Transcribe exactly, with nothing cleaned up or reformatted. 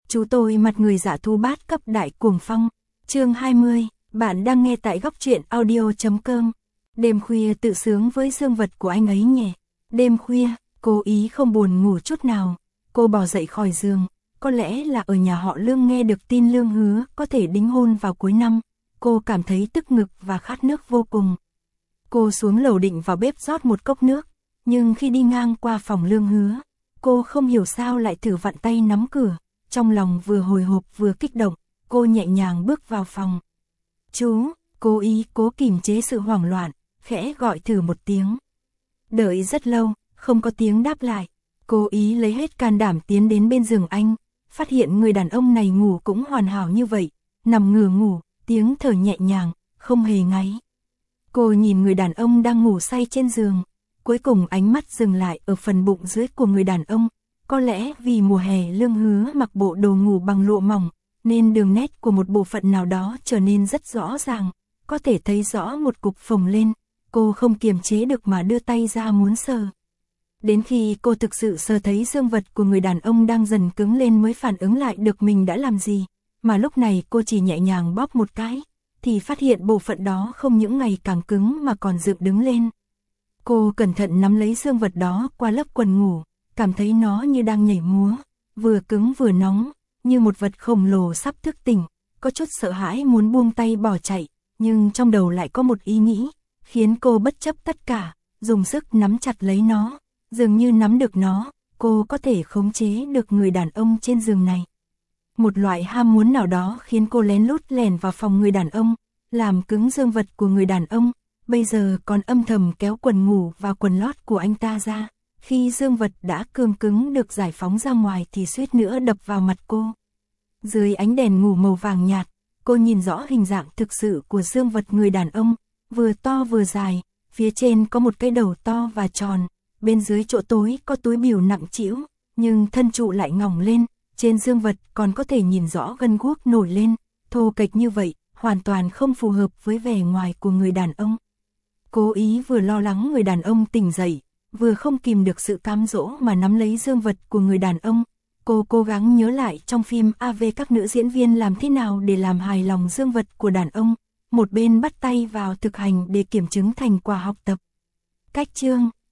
Chú tôi mặt người dạ thú bát cấp đại cuồng phong. Chương hai mươi, bạn đang nghe tại góc truyện audio chấm com. Đêm khuya tự sướng với dương vật của anh ấy nhỉ. Đêm khuya, cô ý không buồn ngủ chút nào. Cô bò dậy khỏi giường, có lẽ là ở nhà họ Lương nghe được tin Lương hứa có thể đính hôn vào cuối năm. Cô cảm thấy tức ngực và khát nước vô cùng. Cô xuống lầu định vào bếp rót một cốc nước, nhưng khi đi ngang qua phòng Lương hứa, cô không hiểu sao lại thử vặn tay nắm cửa. Trong lòng vừa hồi hộp vừa kích động, cô nhẹ nhàng bước vào phòng. Chú, cô ý cố kìm chế sự hoảng loạn, khẽ gọi thử một tiếng. Đợi rất lâu, không có tiếng đáp lại. Cô ý lấy hết can đảm tiến đến bên giường anh, phát hiện người đàn ông này ngủ cũng hoàn hảo như vậy, nằm ngửa ngủ, tiếng thở nhẹ nhàng, không hề ngáy. Cô nhìn người đàn ông đang ngủ say trên giường, cuối cùng ánh mắt dừng lại ở phần bụng dưới của người đàn ông. Có lẽ vì mùa hè Lương hứa mặc bộ đồ ngủ bằng lụa mỏng, nên đường nét của một bộ phận nào đó trở nên rất rõ ràng, có thể thấy rõ một cục phồng lên. Cô không kiềm chế được mà đưa tay ra muốn sờ. Đến khi cô thực sự sờ thấy dương vật của người đàn ông đang dần cứng lên mới phản ứng lại được mình đã làm gì, mà lúc này cô chỉ nhẹ nhàng bóp một cái, thì phát hiện bộ phận đó không những ngày càng cứng mà còn dựng đứng lên. Cô cẩn thận nắm lấy dương vật đó qua lớp quần ngủ, cảm thấy nó như đang nhảy múa, vừa cứng vừa nóng, như một vật khổng lồ sắp thức tỉnh, có chút sợ hãi muốn buông tay bỏ chạy, nhưng trong đầu lại có một ý nghĩ, khiến cô bất chấp tất cả, dùng sức nắm chặt lấy nó, dường như nắm được nó, cô có thể khống chế được người đàn ông trên giường này. Một loại ham muốn nào đó khiến cô lén lút lẻn vào phòng người đàn ông, làm cứng dương vật của người đàn ông, bây giờ còn âm thầm kéo quần ngủ và quần lót của anh ta ra. Khi dương vật đã cương cứng được giải phóng ra ngoài thì suýt nữa đập vào mặt cô. Dưới ánh đèn ngủ màu vàng nhạt, cô nhìn rõ hình dạng thực sự của dương vật người đàn ông, vừa to vừa dài, phía trên có một cái đầu to và tròn, bên dưới chỗ tối có túi bìu nặng trĩu, nhưng thân trụ lại ngỏng lên, trên dương vật còn có thể nhìn rõ gân guốc nổi lên, thô kệch như vậy, hoàn toàn không phù hợp với vẻ ngoài của người đàn ông. Cố ý vừa lo lắng người đàn ông tỉnh dậy, vừa không kìm được sự cám dỗ mà nắm lấy dương vật của người đàn ông. Cô cố gắng nhớ lại trong phim a vê các nữ diễn viên làm thế nào để làm hài lòng dương vật của đàn ông, một bên bắt tay vào thực hành để kiểm chứng thành quả học tập. Cách chương